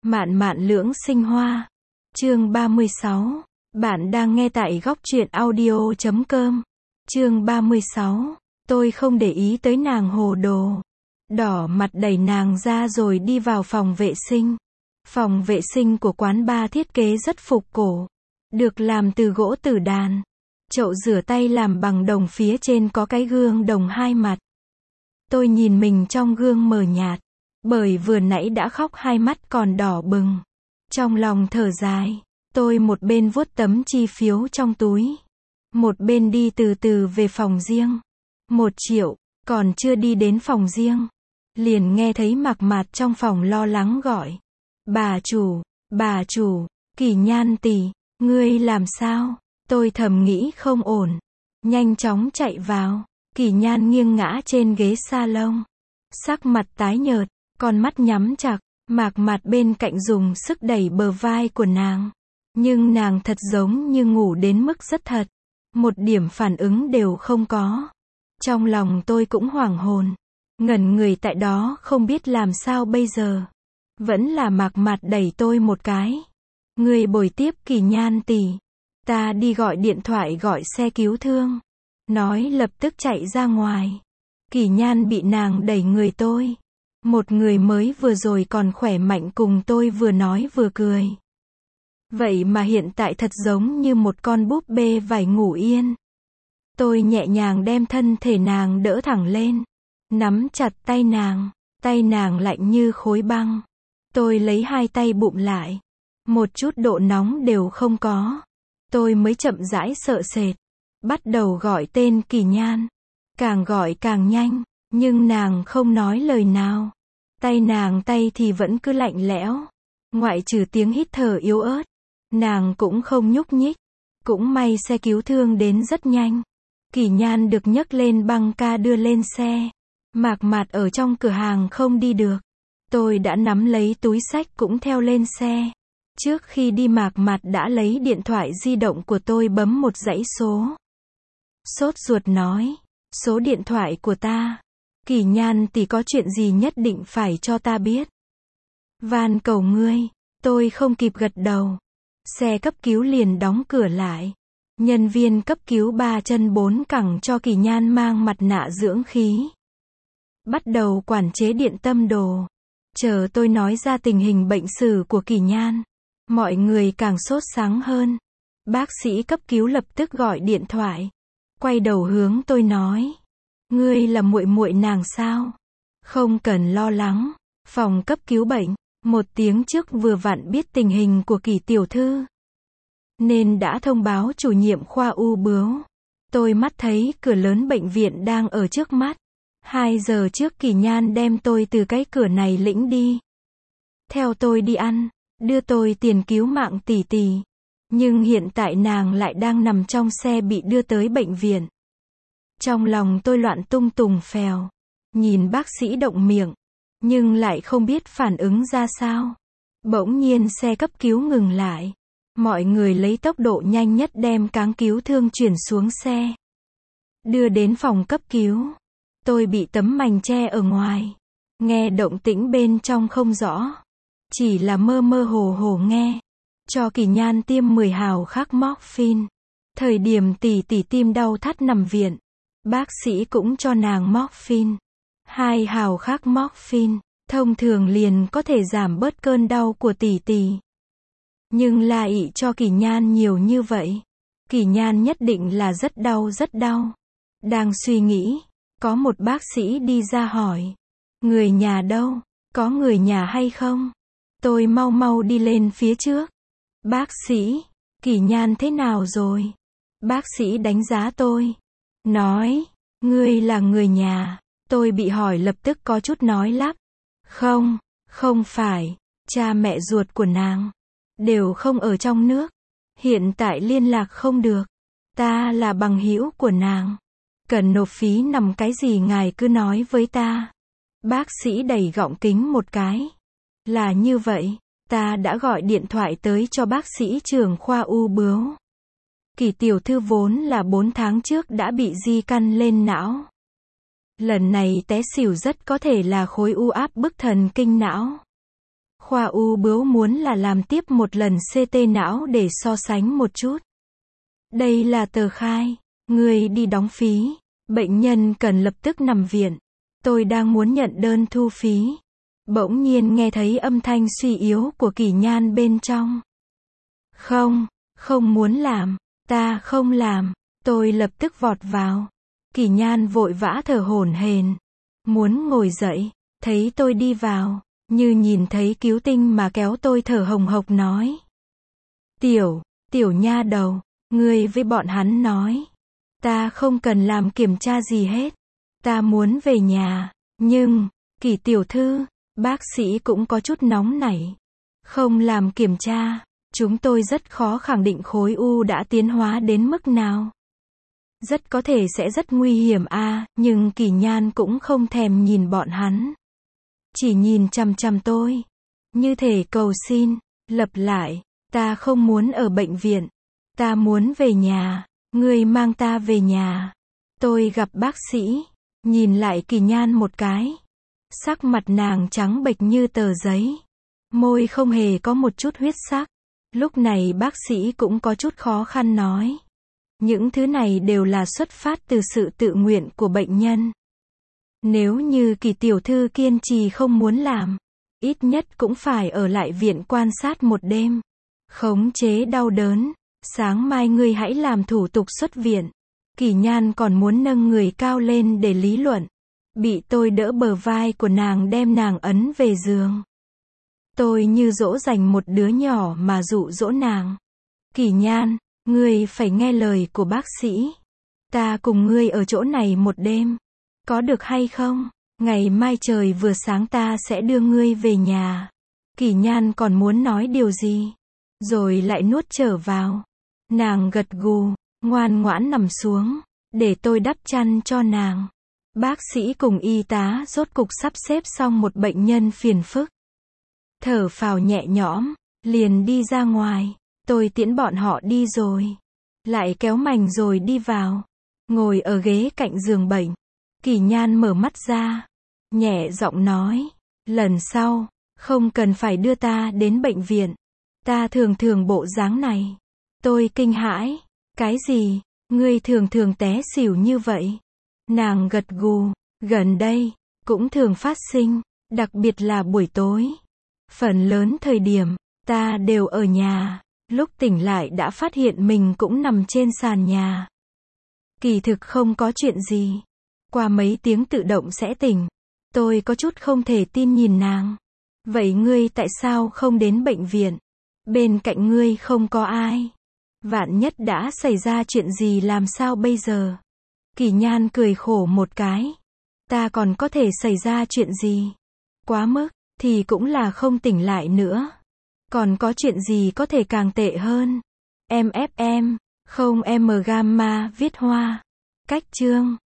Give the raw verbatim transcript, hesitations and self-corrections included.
Mạn mạn lưỡng sinh hoa. Chương ba mươi sáu. Bạn đang nghe tại góc truyện audio chấm com. Chương ba mươi sáu. Tôi không để ý tới nàng hồ đồ. Đỏ mặt đẩy nàng ra rồi đi vào phòng vệ sinh. Phòng vệ sinh của quán bar thiết kế rất phục cổ. Được làm từ gỗ tử đàn. Chậu rửa tay làm bằng đồng, phía trên có cái gương đồng hai mặt. Tôi nhìn mình trong gương mờ nhạt. Bởi vừa nãy đã khóc hai mắt còn đỏ bừng. Trong lòng thở dài. Tôi một bên vuốt tấm chi phiếu trong túi. Một bên đi từ từ về phòng riêng. Một triệu. Còn chưa đi đến phòng riêng. Liền nghe thấy Mạc Mạt trong phòng lo lắng gọi. Bà chủ, bà chủ, Kỳ Nhan tỷ, ngươi làm sao? Tôi thầm nghĩ không ổn. Nhanh chóng chạy vào. Kỳ Nhan nghiêng ngã trên ghế salon. Sắc mặt tái nhợt, con mắt nhắm chặt. Mạc Mạt bên cạnh dùng sức đẩy bờ vai của nàng. Nhưng nàng thật giống như ngủ đến mức rất thật. Một điểm phản ứng đều không có. Trong lòng tôi cũng hoảng hồn. Ngẩn người tại đó không biết làm sao bây giờ. Vẫn là Mạc Mạt đẩy tôi một cái. Người bồi tiếp Kỳ Nhan tỷ. Ta đi gọi điện thoại gọi xe cứu thương. Nói lập tức chạy ra ngoài. Kỳ Nhan bị nàng đẩy người tôi. Một người mới vừa rồi còn khỏe mạnh cùng tôi vừa nói vừa cười. Vậy mà hiện tại thật giống như một con búp bê vải ngủ yên. Tôi nhẹ nhàng đem thân thể nàng đỡ thẳng lên. Nắm chặt tay nàng. Tay nàng lạnh như khối băng. Tôi lấy hai tay bụm lại. Một chút độ nóng đều không có. Tôi mới chậm rãi sợ sệt. Bắt đầu gọi tên Kỳ Nhan. Càng gọi càng nhanh. Nhưng nàng không nói lời nào. Tay nàng tay thì vẫn cứ lạnh lẽo. Ngoại trừ tiếng hít thở yếu ớt. Nàng cũng không nhúc nhích. Cũng may xe cứu thương đến rất nhanh. Kỳ Nhan được nhấc lên băng ca đưa lên xe. Mạc Mạt ở trong cửa hàng không đi được. Tôi đã nắm lấy túi xách cũng theo lên xe. Trước khi đi Mạc Mạt đã lấy điện thoại di động của tôi bấm một dãy số. Sốt ruột nói. Số điện thoại của ta. Kỳ Nhan tỷ có chuyện gì nhất định phải cho ta biết. Van cầu ngươi. Tôi không kịp gật đầu. Xe cấp cứu liền đóng cửa lại. Nhân viên cấp cứu ba chân bốn cẳng cho Kỳ Nhan mang mặt nạ dưỡng khí. Bắt đầu quản chế điện tâm đồ. Chờ tôi nói ra tình hình bệnh sử của Kỳ Nhan. Mọi người càng sốt sáng hơn. Bác sĩ cấp cứu lập tức gọi điện thoại. Quay đầu hướng tôi nói. Ngươi là muội muội nàng sao? Không cần lo lắng. Phòng cấp cứu bệnh. Một tiếng trước vừa vặn biết tình hình của Kỳ tiểu thư. Nên đã thông báo chủ nhiệm khoa u bướu. Tôi mắt thấy cửa lớn bệnh viện đang ở trước mắt. Hai giờ trước Kỳ Nhan đem tôi từ cái cửa này lĩnh đi. Theo tôi đi ăn. Đưa tôi tiền cứu mạng tỷ tỷ. Nhưng hiện tại nàng lại đang nằm trong xe bị đưa tới bệnh viện. Trong lòng tôi loạn tung tùng phèo. Nhìn bác sĩ động miệng. Nhưng lại không biết phản ứng ra sao. Bỗng nhiên xe cấp cứu ngừng lại. Mọi người lấy tốc độ nhanh nhất đem cáng cứu thương chuyển xuống xe. Đưa đến phòng cấp cứu. Tôi bị tấm mành che ở ngoài. Nghe động tĩnh bên trong không rõ. Chỉ là mơ mơ hồ hồ nghe. Cho Kỳ Nhan tiêm mười hào khắc morphine. Thời điểm tỷ tỷ tim đau thắt nằm viện. Bác sĩ cũng cho nàng morphine. Hai hào khắc morphine. Thông thường liền có thể giảm bớt cơn đau của tỷ tỷ. Nhưng lại cho Kỳ Nhan nhiều như vậy. Kỳ Nhan nhất định là rất đau rất đau. Đang suy nghĩ. Có một bác sĩ đi ra hỏi. Người nhà đâu? Có người nhà hay không? Tôi mau mau đi lên phía trước. Bác sĩ, Kỳ Nhan thế nào rồi? Bác sĩ đánh giá tôi. Nói, ngươi là người nhà. Tôi bị hỏi lập tức có chút nói lắp. Không, không phải. Cha mẹ ruột của nàng. Đều không ở trong nước. Hiện tại liên lạc không được. Ta là bằng hữu của nàng. Cần nộp phí nằm cái gì ngài cứ nói với ta. Bác sĩ đẩy gọng kính một cái. Là như vậy. Ta đã gọi điện thoại tới cho bác sĩ trưởng khoa u bướu. Kỳ tiểu thư vốn là bốn tháng trước đã bị di căn lên não. Lần này té xỉu rất có thể là khối u áp bức thần kinh não. Khoa u bướu muốn là làm tiếp một lần xê tê não để so sánh một chút. Đây là tờ khai. Người đi đóng phí. Bệnh nhân cần lập tức nằm viện. Tôi đang muốn nhận đơn thu phí. Bỗng nhiên nghe thấy âm thanh suy yếu của Kỳ Nhan bên trong. Không, không muốn làm. Ta không làm. Tôi lập tức vọt vào. Kỳ Nhan vội vã thở hổn hển, muốn ngồi dậy, thấy tôi đi vào, như nhìn thấy cứu tinh mà kéo tôi thở hồng hộc nói. Tiểu, tiểu nha đầu, ngươi với bọn hắn nói. Ta không cần làm kiểm tra gì hết. Ta muốn về nhà. Nhưng, Kỳ tiểu thư, bác sĩ cũng có chút nóng nảy. Không làm kiểm tra, chúng tôi rất khó khẳng định khối u đã tiến hóa đến mức nào. Rất có thể sẽ rất nguy hiểm a, à, nhưng Kỳ Nhan cũng không thèm nhìn bọn hắn. Chỉ nhìn chằm chằm tôi. Như thể cầu xin, lặp lại, ta không muốn ở bệnh viện. Ta muốn về nhà, ngươi mang ta về nhà. Tôi gặp bác sĩ, nhìn lại Kỳ Nhan một cái. Sắc mặt nàng trắng bệch như tờ giấy. Môi không hề có một chút huyết sắc. Lúc này bác sĩ cũng có chút khó khăn nói. Những thứ này đều là xuất phát từ sự tự nguyện của bệnh nhân. Nếu như Kỳ tiểu thư kiên trì không muốn làm, ít nhất cũng phải ở lại viện quan sát một đêm. Khống chế đau đớn. Sáng mai ngươi hãy làm thủ tục xuất viện. Kỳ Nhan còn muốn nâng người cao lên để lý luận. Bị tôi đỡ bờ vai của nàng đem nàng ấn về giường. Tôi như dỗ dành một đứa nhỏ mà dụ dỗ nàng. Kỳ Nhan, ngươi phải nghe lời của bác sĩ. Ta cùng ngươi ở chỗ này một đêm. Có được hay không? Ngày mai trời vừa sáng ta sẽ đưa ngươi về nhà. Kỳ Nhan còn muốn nói điều gì, rồi lại nuốt trở vào. Nàng gật gù, ngoan ngoãn nằm xuống, để tôi đắp chăn cho nàng. Bác sĩ cùng y tá rốt cục sắp xếp xong một bệnh nhân phiền phức. Thở phào nhẹ nhõm, liền đi ra ngoài. Tôi tiễn bọn họ đi rồi. Lại kéo mành rồi đi vào. Ngồi ở ghế cạnh giường bệnh. Kỳ Nhan mở mắt ra. Nhẹ giọng nói. Lần sau, không cần phải đưa ta đến bệnh viện. Ta thường thường bộ dáng này. Tôi kinh hãi. Cái gì? Ngươi thường thường té xỉu như vậy? Nàng gật gù. Gần đây, cũng thường phát sinh. Đặc biệt là buổi tối. Phần lớn thời điểm, ta đều ở nhà. Lúc tỉnh lại đã phát hiện mình cũng nằm trên sàn nhà. Kỳ thực không có chuyện gì. Qua mấy tiếng tự động sẽ tỉnh. Tôi có chút không thể tin nhìn nàng. Vậy ngươi tại sao không đến bệnh viện? Bên cạnh ngươi không có ai. Vạn nhất đã xảy ra chuyện gì làm sao bây giờ? Kỳ Nhan cười khổ một cái. Ta còn có thể xảy ra chuyện gì? Quá mức, thì cũng là không tỉnh lại nữa. Còn có chuyện gì có thể càng tệ hơn? em ép em, không em gamma viết hoa. Cách chương